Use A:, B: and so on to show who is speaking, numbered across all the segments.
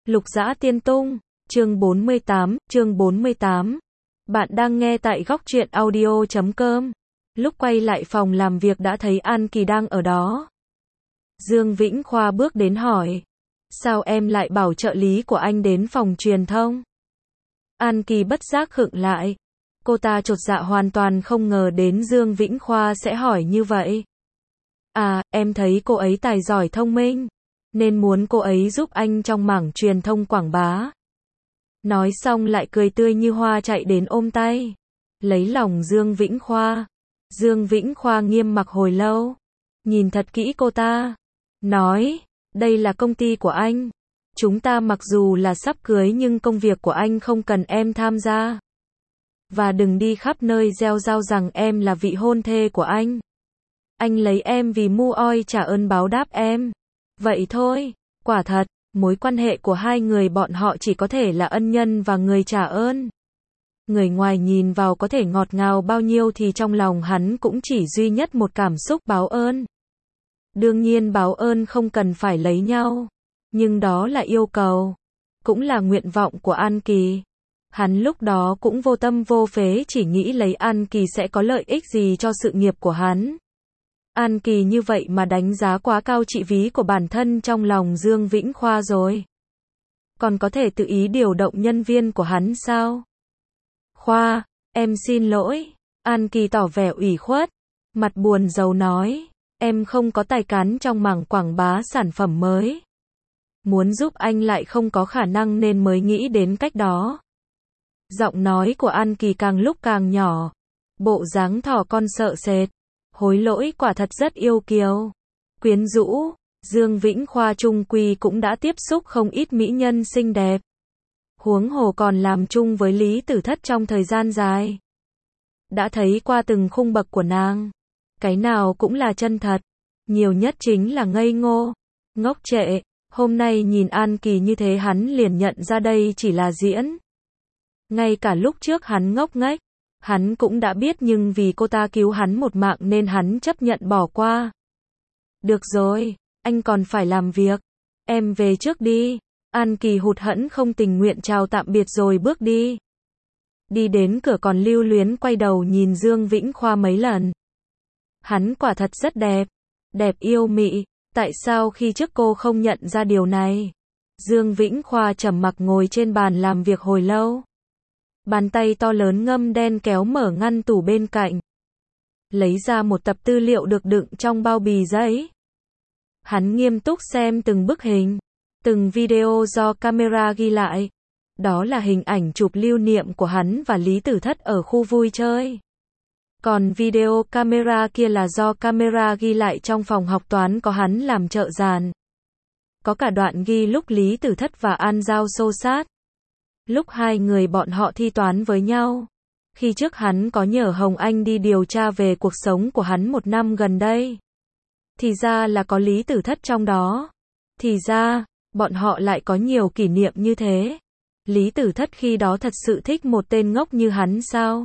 A: Lục Dã Tiên Tung, chương 48. Bạn đang nghe tại Góc Truyện Audio.com. Lúc quay lại phòng làm việc đã thấy An Kỳ đang ở đó. Dương Vĩnh Khoa bước đến hỏi. Sao em lại bảo trợ lý của anh đến phòng truyền thông? An Kỳ bất giác khựng lại. Cô ta chột dạ hoàn toàn không ngờ đến Dương Vĩnh Khoa sẽ hỏi như vậy. À, em thấy cô ấy tài giỏi thông minh, nên muốn cô ấy giúp anh trong mảng truyền thông quảng bá. Nói xong lại cười tươi như hoa chạy đến ôm tay, lấy lòng Dương Vĩnh Khoa. Dương Vĩnh Khoa nghiêm mặc hồi lâu, nhìn thật kỹ cô ta, nói, đây là công ty của anh. Chúng ta mặc dù là sắp cưới nhưng công việc của anh không cần em tham gia. Và đừng đi khắp nơi rêu rao rằng em là vị hôn thê của anh. Anh lấy em vì mu oi trả ơn báo đáp em. Vậy thôi, quả thật, mối quan hệ của hai người bọn họ chỉ có thể là ân nhân và người trả ơn. Người ngoài nhìn vào có thể ngọt ngào bao nhiêu thì trong lòng hắn cũng chỉ duy nhất một cảm xúc báo ơn. Đương nhiên báo ơn không cần phải lấy nhau, nhưng đó là yêu cầu, cũng là nguyện vọng của An Kỳ. Hắn lúc đó cũng vô tâm vô phế chỉ nghĩ lấy An Kỳ sẽ có lợi ích gì cho sự nghiệp của hắn. An Kỳ như vậy mà đánh giá quá cao trị ví của bản thân trong lòng Dương Vĩnh Khoa rồi. Còn có thể tự ý điều động nhân viên của hắn sao? Khoa, em xin lỗi. An Kỳ tỏ vẻ ủy khuất, mặt buồn rầu nói, em không có tài cán trong mảng quảng bá sản phẩm mới. Muốn giúp anh lại không có khả năng nên mới nghĩ đến cách đó. Giọng nói của An Kỳ càng lúc càng nhỏ, bộ dáng thỏ con sợ sệt. Hối lỗi quả thật rất yêu kiều, quyến rũ. Dương Vĩnh Khoa chung quy cũng đã tiếp xúc không ít mỹ nhân xinh đẹp. Huống hồ còn làm chung với Lý Tử Thất trong thời gian dài. Đã thấy qua từng khung bậc của nàng. Cái nào cũng là chân thật, nhiều nhất chính là ngây ngô, ngốc trệ. Hôm nay nhìn An Kỳ như thế hắn liền nhận ra đây chỉ là diễn. Ngay cả lúc trước hắn ngốc nghếch, hắn cũng đã biết nhưng vì cô ta cứu hắn một mạng nên hắn chấp nhận bỏ qua. Được rồi, anh còn phải làm việc. Em về trước đi. An Kỳ hụt hẫng không tình nguyện chào tạm biệt rồi bước đi. Đi đến cửa còn lưu luyến quay đầu nhìn Dương Vĩnh Khoa mấy lần. Hắn quả thật rất đẹp, đẹp yêu mị. Tại sao khi trước cô không nhận ra điều này? Dương Vĩnh Khoa trầm mặc ngồi trên bàn làm việc hồi lâu. Bàn tay to lớn ngăm đen kéo mở ngăn tủ bên cạnh. Lấy ra một tập tư liệu được đựng trong bao bì giấy. Hắn nghiêm túc xem từng bức hình, từng video do camera ghi lại. Đó là hình ảnh chụp lưu niệm của hắn và Lý Tử Thất ở khu vui chơi. Còn video camera kia là do camera ghi lại trong phòng học toán có hắn làm trợ giàn. Có cả đoạn ghi lúc Lý Tử Thất và An Giao xô xát. Lúc hai người bọn họ thi toán với nhau. Khi trước hắn có nhờ Hồng Anh đi điều tra về cuộc sống của hắn một năm gần đây. Thì ra là có Lý Tử Thất trong đó. Thì ra, bọn họ lại có nhiều kỷ niệm như thế. Lý Tử Thất khi đó thật sự thích một tên ngốc như hắn sao?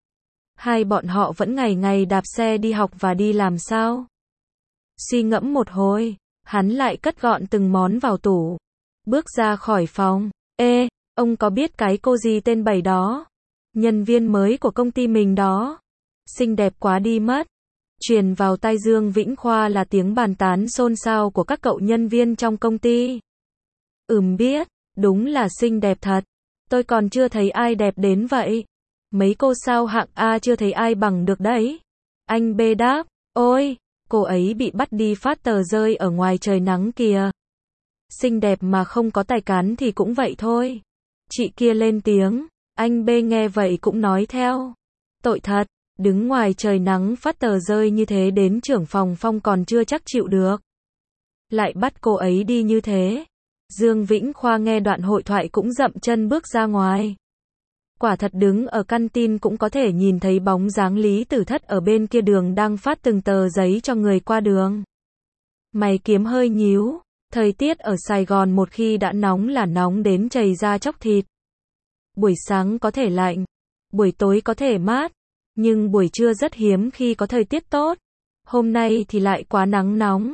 A: Hai bọn họ vẫn ngày ngày đạp xe đi học và đi làm sao? Suy ngẫm một hồi, hắn lại cất gọn từng món vào tủ. Bước ra khỏi phòng. Ê, ông có biết cái cô gì tên Bảy đó? Nhân viên mới của công ty mình đó. Xinh đẹp quá đi mất. Truyền vào tai Dương Vĩnh Khoa là tiếng bàn tán xôn xao của các cậu nhân viên trong công ty. Biết, đúng là xinh đẹp thật. Tôi còn chưa thấy ai đẹp đến vậy. Mấy cô sao hạng A chưa thấy ai bằng được đấy. Anh B đáp, ôi, cô ấy bị bắt đi phát tờ rơi ở ngoài trời nắng kìa. Xinh đẹp mà không có tài cán thì cũng vậy thôi. Chị kia lên tiếng, anh B nghe vậy cũng nói theo. Tội thật, đứng ngoài trời nắng phát tờ rơi như thế đến trưởng phòng Phong còn chưa chắc chịu được. Lại bắt cô ấy đi như thế. Dương Vĩnh Khoa nghe đoạn hội thoại cũng dậm chân bước ra ngoài. Quả thật đứng ở căn tin cũng có thể nhìn thấy bóng dáng Lý Tử Thất ở bên kia đường đang phát từng tờ giấy cho người qua đường. Mày kiếm hơi nhíu. Thời tiết ở Sài Gòn một khi đã nóng là nóng đến chảy da chóc thịt. Buổi sáng có thể lạnh, buổi tối có thể mát, nhưng buổi trưa rất hiếm khi có thời tiết tốt. Hôm nay thì lại quá nắng nóng.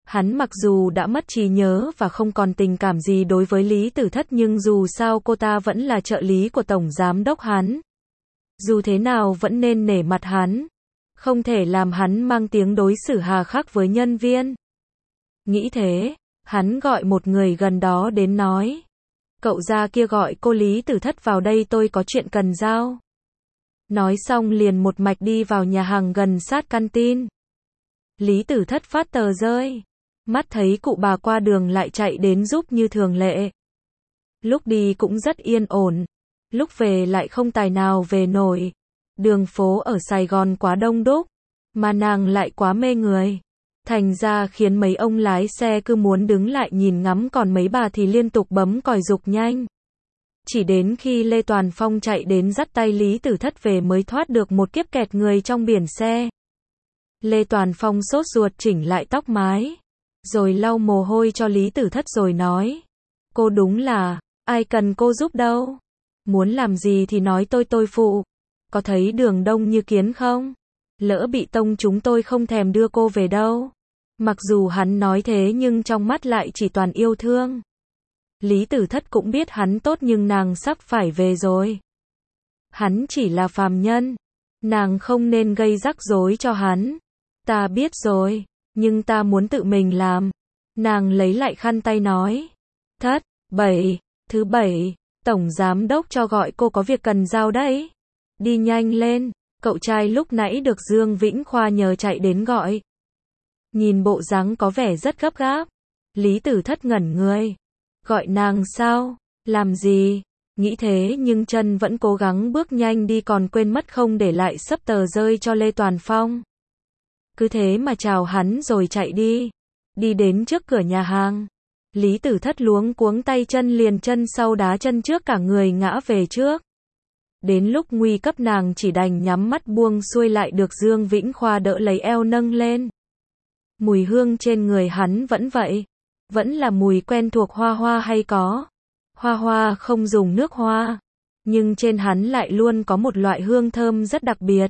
A: Hắn mặc dù đã mất trí nhớ và không còn tình cảm gì đối với Lý Tử Thất nhưng dù sao cô ta vẫn là trợ lý của tổng giám đốc hắn. Dù thế nào vẫn nên nể mặt hắn. Không thể làm hắn mang tiếng đối xử hà khắc với nhân viên. Nghĩ thế, hắn gọi một người gần đó đến nói. Cậu ra kia gọi cô Lý Tử Thất vào đây, tôi có chuyện cần giao. Nói xong liền một mạch đi vào nhà hàng gần sát canteen. Lý Tử Thất phát tờ rơi. Mắt thấy cụ bà qua đường lại chạy đến giúp như thường lệ. Lúc đi cũng rất yên ổn. Lúc về lại không tài nào về nổi. Đường phố ở Sài Gòn quá đông đúc. Mà nàng lại quá mê người. Thành ra khiến mấy ông lái xe cứ muốn đứng lại nhìn ngắm, còn mấy bà thì liên tục bấm còi giục nhanh. Chỉ đến khi Lê Toàn Phong chạy đến dắt tay Lý Tử Thất về mới thoát được một kiếp kẹt người trong biển xe. Lê Toàn Phong sốt ruột chỉnh lại tóc mái, rồi lau mồ hôi cho Lý Tử Thất rồi nói. Cô đúng là, ai cần cô giúp đâu. Muốn làm gì thì nói tôi phụ. Có thấy đường đông như kiến không? Lỡ bị tông chúng tôi không thèm đưa cô về đâu. Mặc dù hắn nói thế nhưng trong mắt lại chỉ toàn yêu thương. Lý Tử Thất cũng biết hắn tốt nhưng nàng sắp phải về rồi. Hắn chỉ là phàm nhân. Nàng không nên gây rắc rối cho hắn. Ta biết rồi, nhưng ta muốn tự mình làm. Nàng lấy lại khăn tay nói. Thứ bảy, tổng giám đốc cho gọi cô có việc cần giao đấy. Đi nhanh lên, cậu trai lúc nãy được Dương Vĩnh Khoa nhờ chạy đến gọi. Nhìn bộ dáng có vẻ rất gấp gáp. Lý Tử Thất ngẩn người. Gọi nàng sao? Làm gì? Nghĩ thế nhưng chân vẫn cố gắng bước nhanh đi, còn quên mất không để lại sấp tờ rơi cho Lê Toàn Phong. Cứ thế mà chào hắn rồi chạy đi. Đi đến trước cửa nhà hàng. Lý Tử Thất luống cuống tay chân liền chân sau đá chân trước, cả người ngã về trước. Đến lúc nguy cấp nàng chỉ đành nhắm mắt buông xuôi, lại được Dương Vĩnh Khoa đỡ lấy eo nâng lên. Mùi hương trên người hắn vẫn vậy. Vẫn là mùi quen thuộc, hoa hoa hay có. Hoa không dùng nước hoa. Nhưng trên hắn lại luôn có một loại hương thơm rất đặc biệt.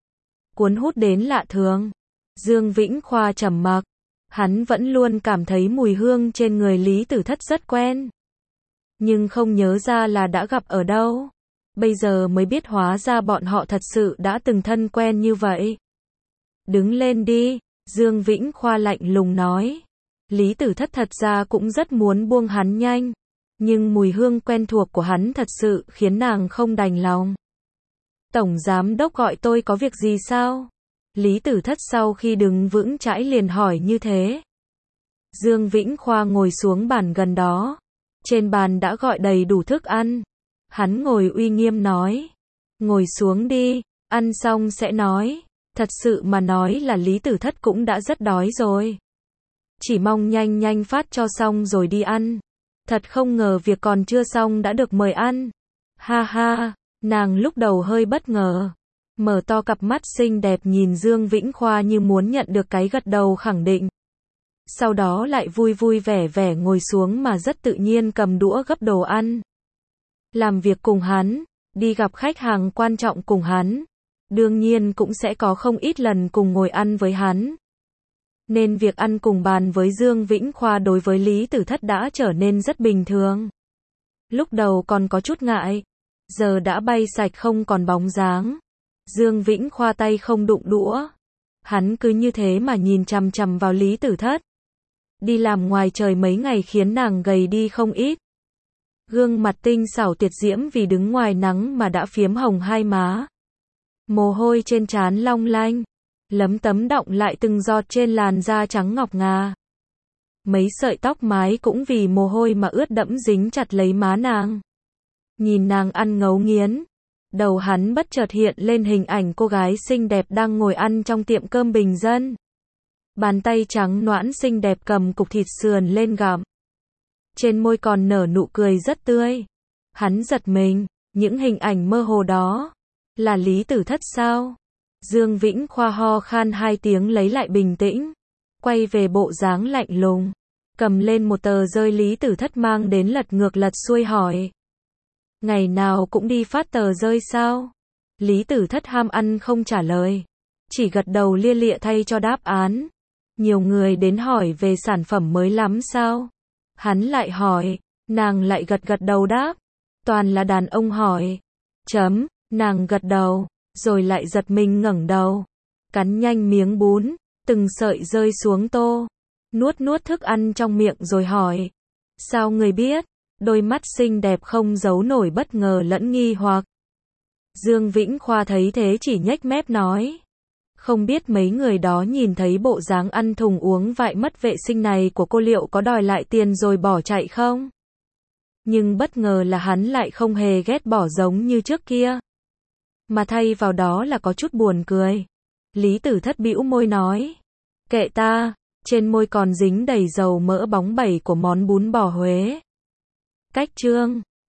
A: Cuốn hút đến lạ thường. Dương Vĩnh Khoa trầm mặc. Hắn vẫn luôn cảm thấy mùi hương trên người Lý Tử Thất rất quen. Nhưng không nhớ ra là đã gặp ở đâu. Bây giờ mới biết hóa ra bọn họ thật sự đã từng thân quen như vậy. Đứng lên đi, Dương Vĩnh Khoa lạnh lùng nói. Lý Tử Thất thật ra cũng rất muốn buông hắn nhanh. Nhưng mùi hương quen thuộc của hắn thật sự khiến nàng không đành lòng. Tổng giám đốc gọi tôi có việc gì sao? Lý Tử Thất sau khi đứng vững chãi liền hỏi như thế. Dương Vĩnh Khoa ngồi xuống bàn gần đó. Trên bàn đã gọi đầy đủ thức ăn. Hắn ngồi uy nghiêm nói. Ngồi xuống đi, ăn xong sẽ nói. Thật sự mà nói là Lý Tử Thất cũng đã rất đói rồi. Chỉ mong nhanh nhanh phát cho xong rồi đi ăn. Thật không ngờ việc còn chưa xong đã được mời ăn. Ha ha, nàng lúc đầu hơi bất ngờ. Mở to cặp mắt xinh đẹp nhìn Dương Vĩnh Khoa như muốn nhận được cái gật đầu khẳng định. Sau đó lại vui vui vẻ vẻ ngồi xuống mà rất tự nhiên cầm đũa gấp đồ ăn. Làm việc cùng hắn, đi gặp khách hàng quan trọng cùng hắn. Đương nhiên cũng sẽ có không ít lần cùng ngồi ăn với hắn. Nên việc ăn cùng bàn với Dương Vĩnh Khoa đối với Lý Tử Thất đã trở nên rất bình thường. Lúc đầu còn có chút ngại. Giờ đã bay sạch không còn bóng dáng. Dương Vĩnh Khoa tay không đụng đũa. Hắn cứ như thế mà nhìn chằm chằm vào Lý Tử Thất. Đi làm ngoài trời mấy ngày khiến nàng gầy đi không ít. Gương mặt tinh xảo tuyệt diễm vì đứng ngoài nắng mà đã phiếm hồng hai má. Mồ hôi trên trán long lanh. Lấm tấm đọng lại từng giọt trên làn da trắng ngọc ngà. Mấy sợi tóc mái cũng vì mồ hôi mà ướt đẫm dính chặt lấy má nàng. Nhìn nàng ăn ngấu nghiến. Đầu hắn bất chợt hiện lên hình ảnh cô gái xinh đẹp đang ngồi ăn trong tiệm cơm bình dân. Bàn tay trắng nõn xinh đẹp cầm cục thịt sườn lên gặm. Trên môi còn nở nụ cười rất tươi. Hắn giật mình, những hình ảnh mơ hồ đó là Lý Tử Thất sao? Dương Vĩnh Khoa ho khan hai tiếng lấy lại bình tĩnh, quay về bộ dáng lạnh lùng, cầm lên một tờ rơi Lý Tử Thất mang đến lật ngược lật xuôi hỏi. Ngày nào cũng đi phát tờ rơi sao? Lý Tử Thất ham ăn không trả lời, chỉ gật đầu lia lịa thay cho đáp án. Nhiều người đến hỏi về sản phẩm mới lắm sao? Hắn lại hỏi, nàng lại gật gật đầu đáp. Toàn là đàn ông hỏi. Nàng gật đầu, rồi lại giật mình ngẩng đầu. Cắn nhanh miếng bún, từng sợi rơi xuống tô. Nuốt thức ăn trong miệng rồi hỏi. Sao người biết? Đôi mắt xinh đẹp không giấu nổi bất ngờ lẫn nghi hoặc. Dương Vĩnh Khoa thấy thế chỉ nhếch mép nói. Không biết mấy người đó nhìn thấy bộ dáng ăn thùng uống vại mất vệ sinh này của cô liệu có đòi lại tiền rồi bỏ chạy không? Nhưng bất ngờ là hắn lại không hề ghét bỏ giống như trước kia. Mà thay vào đó là có chút buồn cười. Lý Tử Thất bĩu môi nói. Kệ ta, trên môi còn dính đầy dầu mỡ bóng bẩy của món bún bò Huế. Cách chương